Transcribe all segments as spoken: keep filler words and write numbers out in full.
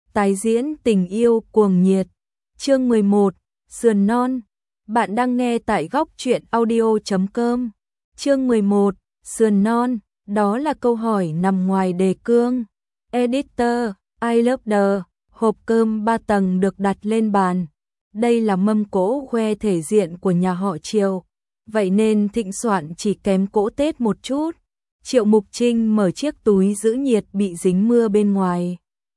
Tái diễn tình yêu cuồng nhiệt. Chương mười một, Sườn non. Bạn đang nghe tại góc truyện audio chấm com. Chương mười một, Sườn non, đó là câu hỏi nằm ngoài đề cương. Editor, I love the. Hộp cơm ba tầng được đặt lên bàn. Đây là mâm cỗ khoe thể diện của nhà họ Triệu. Vậy nên thịnh soạn chỉ kém cỗ Tết một chút. Triệu Mục Trinh mở chiếc túi giữ nhiệt bị dính mưa bên ngoài.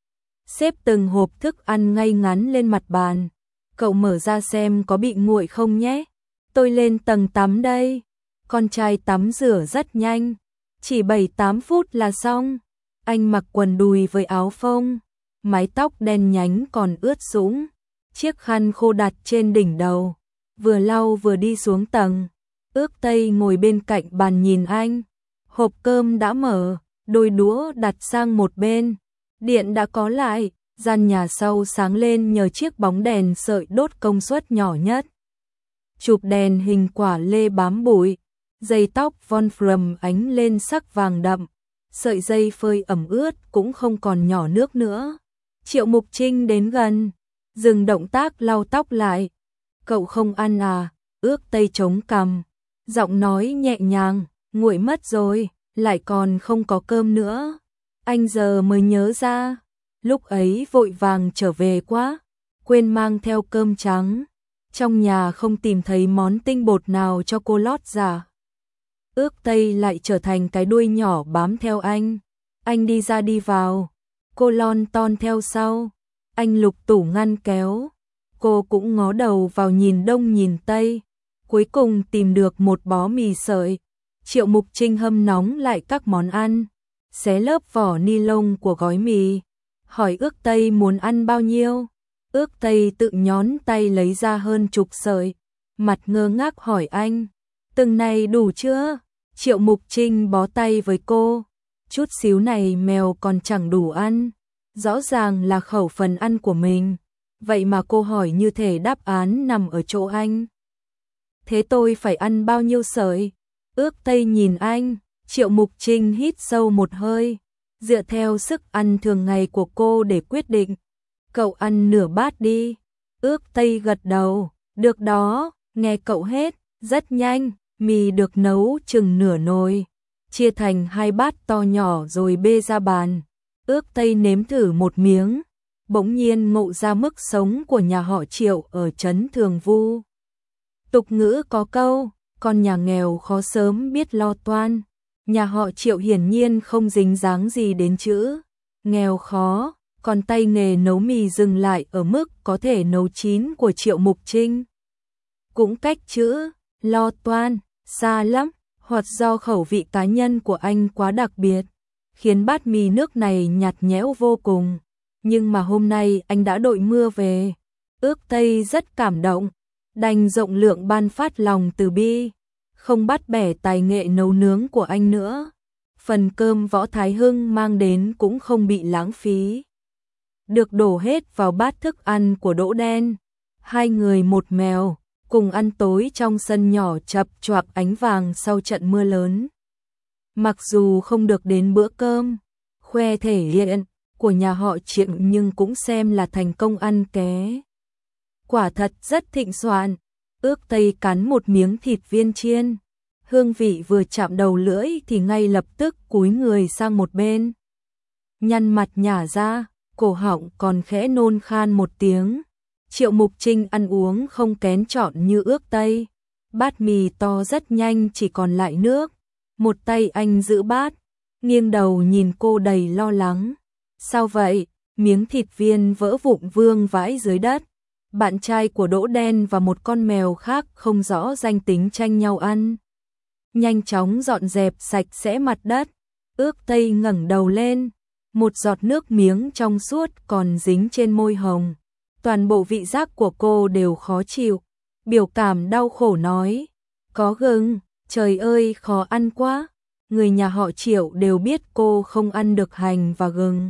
Xếp từng hộp thức ăn ngay ngắn lên mặt bàn. Cậu mở ra xem có bị nguội không nhé. Tôi lên tầng tắm đây. Con trai tắm rửa rất nhanh. Chỉ bảy tám phút là xong. Anh mặc quần đùi với áo phông. Mái tóc đen nhánh còn ướt sũng. Chiếc khăn khô đặt trên đỉnh đầu. Vừa lau vừa đi xuống tầng. Ước Tây ngồi bên cạnh bàn nhìn anh. Hộp cơm đã mở, đôi đũa đặt sang một bên. Điện đã có lại, gian nhà sau sáng lên nhờ chiếc bóng đèn sợi đốt công suất nhỏ nhất. Chụp đèn hình quả lê bám bụi, dây tóc von phrum ánh lên sắc vàng đậm, sợi dây phơi ẩm ướt cũng không còn nhỏ nước nữa. Triệu Mục Trinh đến gần, dừng động tác lau tóc lại. Cậu không ăn à? Ước Tây chống cằm, giọng nói nhẹ nhàng, nguội mất rồi, lại còn không có cơm nữa. Anh giờ mới nhớ ra, lúc ấy vội vàng trở về quá, quên mang theo cơm trắng. Trong nhà không tìm thấy món tinh bột nào cho cô lót giả. Ước Tây lại trở thành cái đuôi nhỏ bám theo anh. Anh đi ra đi vào, cô lon ton theo sau. Anh lục tủ ngăn kéo, cô cũng ngó đầu vào nhìn đông nhìn tây. Cuối cùng tìm được một bó mì sợi. Triệu Mục Trinh hâm nóng lại các món ăn, xé lớp vỏ ni lông của gói mì, hỏi Ước Tây muốn ăn bao nhiêu. Ước Tây tự nhón tay lấy ra hơn chục sợi, mặt ngơ ngác hỏi anh, từng này đủ chưa? Triệu Mục Trinh bó tay với cô, chút xíu này mèo còn chẳng đủ ăn, rõ ràng là khẩu phần ăn của mình, vậy mà cô hỏi như thể đáp án nằm ở chỗ anh. Thế tôi phải ăn bao nhiêu sợi? Ước Tây nhìn anh, Triệu Mục Trinh hít sâu một hơi, dựa theo sức ăn thường ngày của cô để quyết định. Cậu ăn nửa bát đi. Ước Tây gật đầu, được đó, nghe cậu hết. Rất nhanh, mì được nấu chừng nửa nồi, chia thành hai bát to nhỏ rồi bê ra bàn. Ước Tây nếm thử một miếng, bỗng nhiên ngộ ra mức sống của nhà họ Triệu ở trấn Thường Vu. Tục ngữ có câu, con nhà nghèo khó sớm biết lo toan. Nhà họ Triệu hiển nhiên không dính dáng gì đến chữ nghèo khó, còn tay nghề nấu mì dừng lại ở mức có thể nấu chín của Triệu Mục Trinh. Cũng cách chữ lo toan xa lắm, hoặc do khẩu vị cá nhân của anh quá đặc biệt, khiến bát mì nước này nhạt nhẽo vô cùng. Nhưng mà hôm nay anh đã đội mưa về. Ước Tây rất cảm động, đành rộng lượng ban phát lòng từ bi, không bắt bẻ tài nghệ nấu nướng của anh nữa. Phần cơm Võ Thái Hưng mang đến cũng không bị lãng phí, được đổ hết vào bát thức ăn của Đỗ Đen. Hai người một mèo cùng ăn tối trong sân nhỏ chập choạc ánh vàng sau trận mưa lớn. Mặc dù không được đến bữa cơm khoe thể hiện của nhà họ Triệu nhưng cũng xem là thành công ăn ké. Quả thật rất thịnh soạn. Ước Tây cắn một miếng thịt viên chiên, hương vị vừa chạm đầu lưỡi thì ngay lập tức cúi người sang một bên, nhăn mặt nhả ra, cổ họng còn khẽ nôn khan một tiếng. Triệu Mục Trinh ăn uống không kén chọn như Ước Tây, bát mì to rất nhanh chỉ còn lại nước. Một tay anh giữ bát, nghiêng đầu nhìn cô đầy lo lắng. Sao vậy? Miếng thịt viên vỡ vụn vương vãi dưới đất. Bạn trai của Đỗ Đen và một con mèo khác không rõ danh tính tranh nhau ăn. Nhanh chóng dọn dẹp sạch sẽ mặt đất. Ước Tây ngẩng đầu lên, một giọt nước miếng trong suốt còn dính trên môi hồng. Toàn bộ vị giác của cô đều khó chịu, biểu cảm đau khổ nói, có gừng, trời ơi khó ăn quá. Người nhà họ Triệu đều biết cô không ăn được hành và gừng,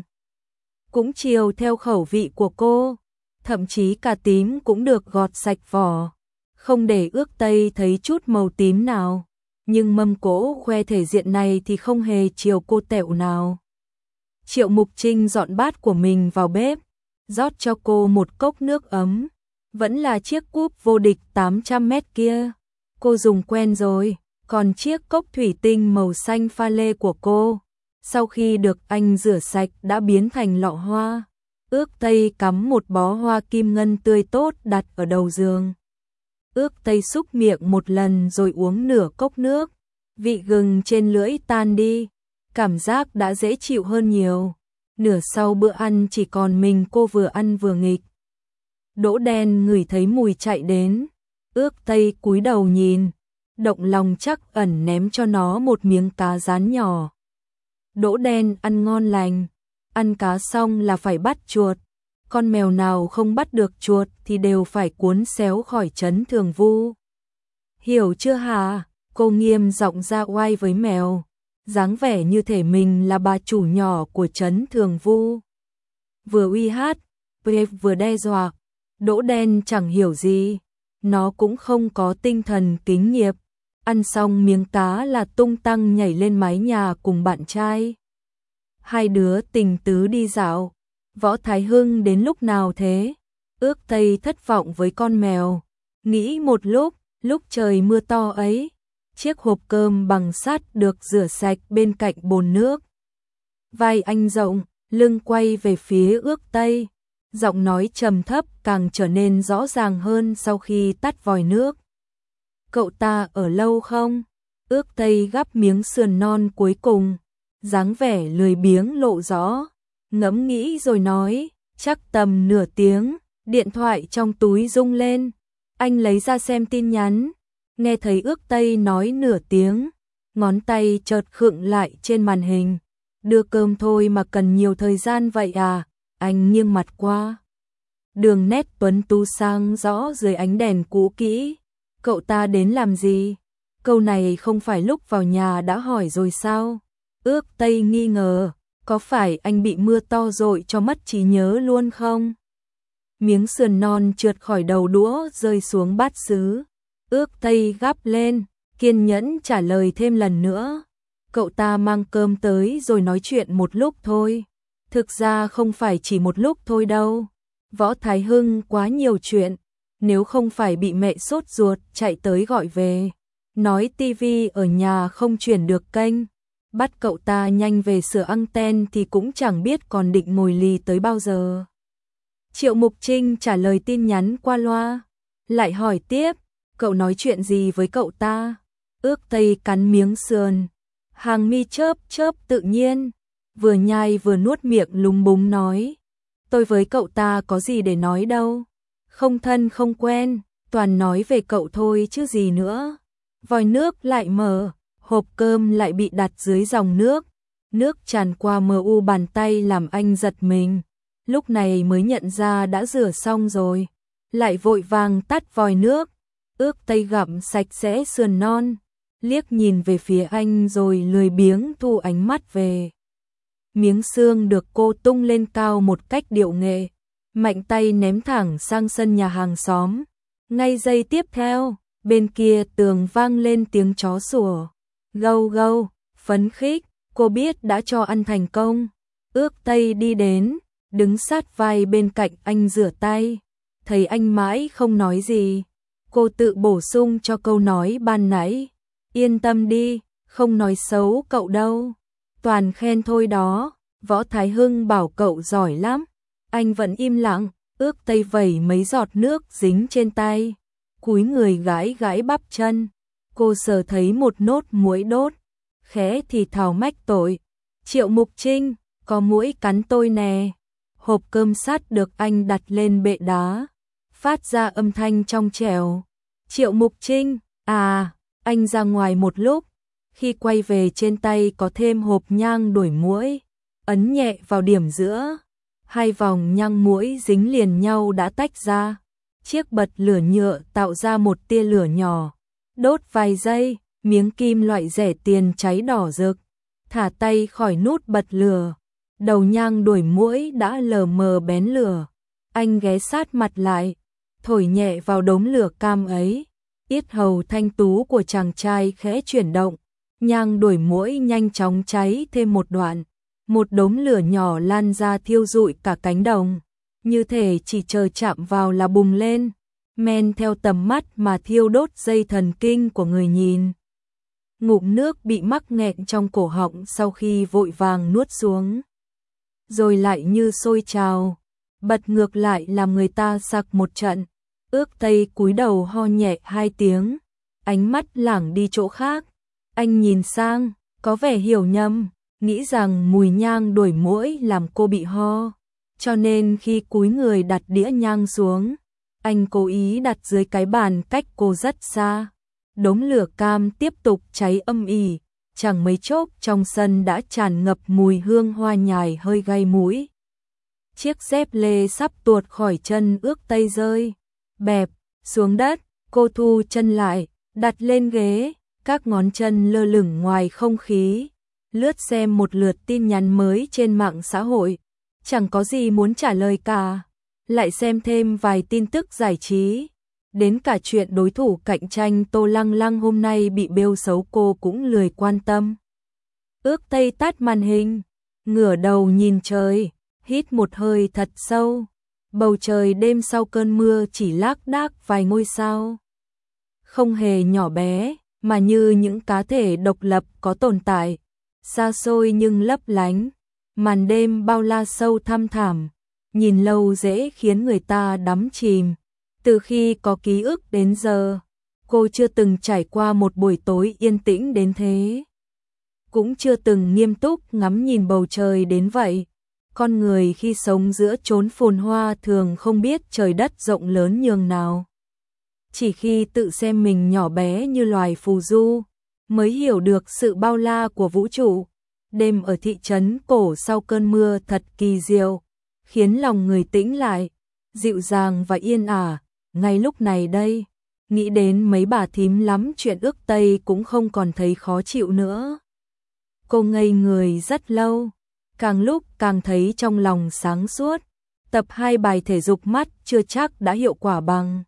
cũng chiều theo khẩu vị của cô. Thậm chí cả tím cũng được gọt sạch vỏ, không để Ước Tây thấy chút màu tím nào. Nhưng mâm cỗ khoe thể diện này thì không hề chiều cô tẹo nào. Triệu Mục Trinh dọn bát của mình vào bếp, rót cho cô một cốc nước ấm. Vẫn là chiếc cúp vô địch tám trăm mét kia. Cô dùng quen rồi, còn chiếc cốc thủy tinh màu xanh pha lê của cô, sau khi được anh rửa sạch đã biến thành lọ hoa. Ước Tây cắm một bó hoa kim ngân tươi tốt đặt ở đầu giường. Ước Tây xúc miệng một lần rồi uống nửa cốc nước. Vị gừng trên lưỡi tan đi, cảm giác đã dễ chịu hơn nhiều. Nửa sau bữa ăn chỉ còn mình cô vừa ăn vừa nghịch. Đỗ Đen ngửi thấy mùi chạy đến. Ước Tây cúi đầu nhìn, động lòng chắc ẩn ném cho nó một miếng cá rán nhỏ. Đỗ Đen ăn ngon lành, ăn cá xong là phải bắt chuột. Con mèo nào không bắt được chuột thì đều phải cuốn xéo khỏi trấn Thường Vu. Hiểu chưa hả? Cô nghiêm giọng ra oai với mèo, dáng vẻ như thể mình là bà chủ nhỏ của trấn Thường Vu. Vừa uy hát, vừa đe dọa. Đỗ Đen chẳng hiểu gì, nó cũng không có tinh thần kính nghiệp. Ăn xong miếng cá là tung tăng nhảy lên mái nhà cùng bạn trai. Hai đứa tình tứ đi dạo. Võ Thái Hưng đến lúc nào thế? Ước Tây thất vọng với con mèo. Nghĩ một lúc, lúc trời mưa to ấy, chiếc hộp cơm bằng sắt được rửa sạch bên cạnh bồn nước. Vai anh rộng, lưng quay về phía Ước Tây. Giọng nói trầm thấp càng trở nên rõ ràng hơn sau khi tắt vòi nước. Cậu ta ở lâu không? Ước Tây gắp miếng sườn non cuối cùng, dáng vẻ lười biếng lộ rõ. Ngẫm nghĩ rồi nói, chắc tầm nửa tiếng. Điện thoại trong túi rung lên, anh lấy ra xem tin nhắn. Nghe thấy Ước Tây nói nửa tiếng, ngón tay chợt khựng lại trên màn hình. Đưa cơm thôi mà cần nhiều thời gian vậy à? Anh nghiêng mặt qua. Đường nét tuấn tú sáng rõ dưới ánh đèn cũ kỹ. Cậu ta đến làm gì? Câu này không phải lúc vào nhà đã hỏi rồi sao? Ước Tây nghi ngờ, có phải anh bị mưa to dội cho mất trí nhớ luôn không? Miếng sườn non trượt khỏi đầu đũa rơi xuống bát sứ. Ước Tây gắp lên, kiên nhẫn trả lời thêm lần nữa. Cậu ta mang cơm tới rồi nói chuyện một lúc thôi. Thực ra không phải chỉ một lúc thôi đâu. Võ Thái Hưng quá nhiều chuyện, nếu không phải bị mẹ sốt ruột chạy tới gọi về, nói tivi ở nhà không chuyển được kênh, bắt cậu ta nhanh về sửa anten thì cũng chẳng biết còn định ngồi lì tới bao giờ. Triệu Mục Trinh trả lời tin nhắn qua loa, lại hỏi tiếp, cậu nói chuyện gì với cậu ta? Ước Tây cắn miếng sườn, hàng mi chớp chớp tự nhiên, vừa nhai vừa nuốt miệng lúng búng nói, tôi với cậu ta có gì để nói đâu, không thân không quen, toàn nói về cậu thôi chứ gì nữa. Vòi nước lại mở, hộp cơm lại bị đặt dưới dòng nước, nước tràn qua mờ u bàn tay làm anh giật mình, lúc này mới nhận ra đã rửa xong rồi, lại vội vàng tắt vòi nước. Ước Tây gặm sạch sẽ sườn non, liếc nhìn về phía anh rồi lười biếng thu ánh mắt về. Miếng xương được cô tung lên cao một cách điệu nghệ, mạnh tay ném thẳng sang sân nhà hàng xóm. Ngay giây tiếp theo, bên kia tường vang lên tiếng chó sủa. Gâu gâu, phấn khích, cô biết đã cho ăn thành công. Ước Tây đi đến, đứng sát vai bên cạnh anh rửa tay. Thấy anh mãi không nói gì, cô tự bổ sung cho câu nói ban nãy. Yên tâm đi, không nói xấu cậu đâu. Toàn khen thôi đó, Võ Thái Hưng bảo cậu giỏi lắm. Anh vẫn im lặng, Ước Tây vẩy mấy giọt nước dính trên tay, cúi người gãi gãi bắp chân. Cô sờ thấy một nốt muỗi đốt, khẽ thì thào mách tội. Triệu Mục Trinh, có muỗi cắn tôi nè. Hộp cơm sắt được anh đặt lên bệ đá, phát ra âm thanh trong trẻo. Triệu Mục Trinh, à, anh ra ngoài một lúc. Khi quay về trên tay có thêm hộp nhang đuổi muỗi, ấn nhẹ vào điểm giữa. Hai vòng nhang muỗi dính liền nhau đã tách ra. Chiếc bật lửa nhựa tạo ra một tia lửa nhỏ. Đốt vài giây, miếng kim loại rẻ tiền cháy đỏ rực. Thả tay khỏi nút bật lửa. Đầu nhang đuổi muỗi đã lờ mờ bén lửa. Anh ghé sát mặt lại, thổi nhẹ vào đống lửa cam ấy. Yết hầu thanh tú của chàng trai khẽ chuyển động. Nhang đuổi muỗi nhanh chóng cháy thêm một đoạn. Một đống lửa nhỏ lan ra thiêu rụi cả cánh đồng. như thể chỉ chờ chạm vào là bùng lên, men theo tầm mắt mà thiêu đốt dây thần kinh của người nhìn. Ngụm nước bị mắc nghẹn trong cổ họng sau khi vội vàng nuốt xuống, rồi lại như sôi trào, bật ngược lại làm người ta sặc một trận. Ước Tây cúi đầu ho nhẹ hai tiếng, ánh mắt lảng đi chỗ khác. Anh nhìn sang, có vẻ hiểu nhầm, nghĩ rằng mùi nhang đuổi muỗi làm cô bị ho, cho nên khi cúi người đặt đĩa nhang xuống, anh cố ý đặt dưới cái bàn cách cô rất xa. Đống lửa cam tiếp tục cháy âm ỉ, chẳng mấy chốc trong sân đã tràn ngập mùi hương hoa nhài hơi gây mũi. Chiếc dép lê sắp tuột khỏi chân Ước Tây rơi bẹp xuống đất, cô thu chân lại, đặt lên ghế, các ngón chân lơ lửng ngoài không khí, lướt xem một lượt tin nhắn mới trên mạng xã hội, chẳng có gì muốn trả lời cả, lại xem thêm vài tin tức giải trí. Đến cả chuyện đối thủ cạnh tranh Tô Lăng Lăng hôm nay bị bêu xấu cô cũng lười quan tâm. Ước Tây tắt màn hình, ngửa đầu nhìn trời, hít một hơi thật sâu. Bầu trời đêm sau cơn mưa chỉ lác đác vài ngôi sao, không hề nhỏ bé, mà như những cá thể độc lập có tồn tại, xa xôi nhưng lấp lánh. Màn đêm bao la sâu thăm thẳm, nhìn lâu dễ khiến người ta đắm chìm. Từ khi có ký ức đến giờ, cô chưa từng trải qua một buổi tối yên tĩnh đến thế, cũng chưa từng nghiêm túc ngắm nhìn bầu trời đến vậy. Con người khi sống giữa chốn phồn hoa thường không biết trời đất rộng lớn nhường nào. Chỉ khi tự xem mình nhỏ bé như loài phù du, mới hiểu được sự bao la của vũ trụ. Đêm ở thị trấn cổ sau cơn mưa thật kỳ diệu, khiến lòng người tĩnh lại, dịu dàng và yên ả. Ngay lúc này đây, nghĩ đến mấy bà thím lắm chuyện Ước Tây cũng không còn thấy khó chịu nữa. Cô ngây người rất lâu, càng lúc càng thấy trong lòng sáng suốt. Tập hai bài thể dục mắt chưa chắc đã hiệu quả bằng.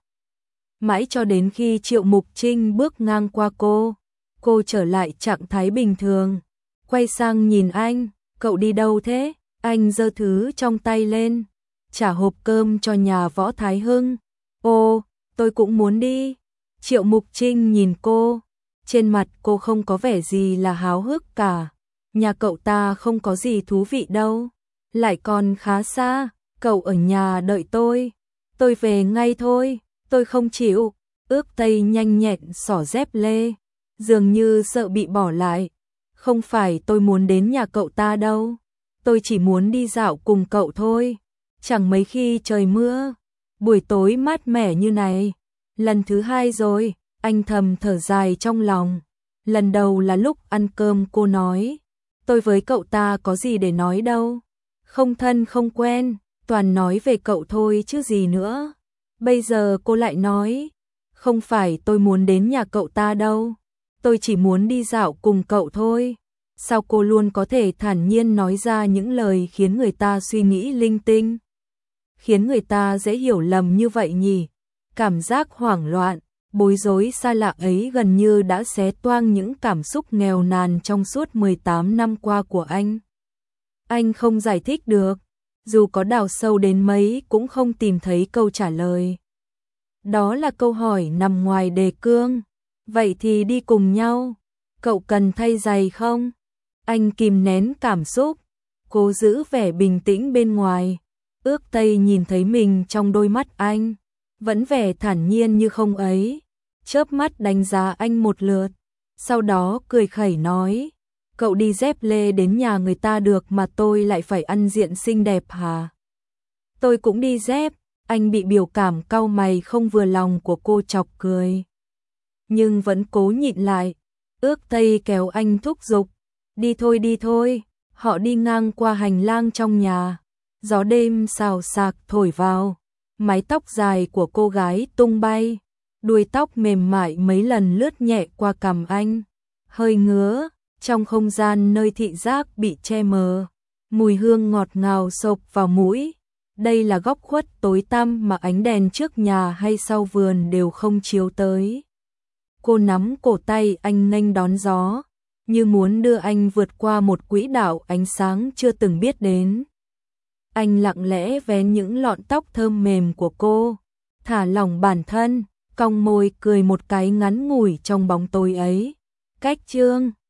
Mãi cho đến khi Triệu Mục Trinh bước ngang qua cô, cô trở lại trạng thái bình thường. Quay sang nhìn anh, cậu đi đâu thế? Anh giơ thứ trong tay lên, trả hộp cơm cho nhà Võ Thái Hưng. Ô, tôi cũng muốn đi. Triệu Mục Trinh nhìn cô, trên mặt cô không có vẻ gì là háo hức cả. Nhà cậu ta không có gì thú vị đâu, lại còn khá xa, cậu ở nhà đợi tôi. Tôi về ngay thôi, tôi không chịu. Ước Tây nhanh nhẹn xỏ dép lê, dường như sợ bị bỏ lại. Không phải tôi muốn đến nhà cậu ta đâu, tôi chỉ muốn đi dạo cùng cậu thôi. Chẳng mấy khi trời mưa, buổi tối mát mẻ như này. Lần thứ hai rồi, anh thầm thở dài trong lòng. Lần đầu là lúc ăn cơm cô nói, tôi với cậu ta có gì để nói đâu, không thân không quen, toàn nói về cậu thôi chứ gì nữa. Bây giờ cô lại nói, không phải tôi muốn đến nhà cậu ta đâu, tôi chỉ muốn đi dạo cùng cậu thôi. Sao cô luôn có thể thản nhiên nói ra những lời khiến người ta suy nghĩ linh tinh, khiến người ta dễ hiểu lầm như vậy nhỉ? Cảm giác hoảng loạn, bối rối xa lạ ấy gần như đã xé toang những cảm xúc nghèo nàn trong suốt mười tám năm qua của anh. Anh không giải thích được, dù có đào sâu đến mấy cũng không tìm thấy câu trả lời. Đó là câu hỏi nằm ngoài đề cương. Vậy thì đi cùng nhau, cậu cần thay giày không? Anh kìm nén cảm xúc, cố giữ vẻ bình tĩnh bên ngoài. Ước Tây nhìn thấy mình trong đôi mắt anh, vẫn vẻ thản nhiên như không ấy, chớp mắt đánh giá anh một lượt, sau đó cười khẩy nói, cậu đi dép lê đến nhà người ta được mà tôi lại phải ăn diện xinh đẹp hả? Tôi cũng đi dép. Anh bị biểu cảm cau mày không vừa lòng của cô chọc cười, nhưng vẫn cố nhịn lại. Ước Tây kéo anh thúc giục, đi thôi đi thôi. Họ đi ngang qua hành lang trong nhà, gió đêm xào xạc thổi vào, mái tóc dài của cô gái tung bay, đuôi tóc mềm mại mấy lần lướt nhẹ qua cằm anh, hơi ngứa. Trong không gian nơi thị giác bị che mờ, mùi hương ngọt ngào xộc vào mũi. Đây là góc khuất tối tăm mà ánh đèn trước nhà hay sau vườn đều không chiếu tới. Cô nắm cổ tay anh nghênh đón gió, như muốn đưa anh vượt qua một quỹ đạo ánh sáng chưa từng biết đến. Anh lặng lẽ vén những lọn tóc thơm mềm của cô, thả lỏng bản thân, cong môi cười một cái ngắn ngủi trong bóng tối ấy. Cách chương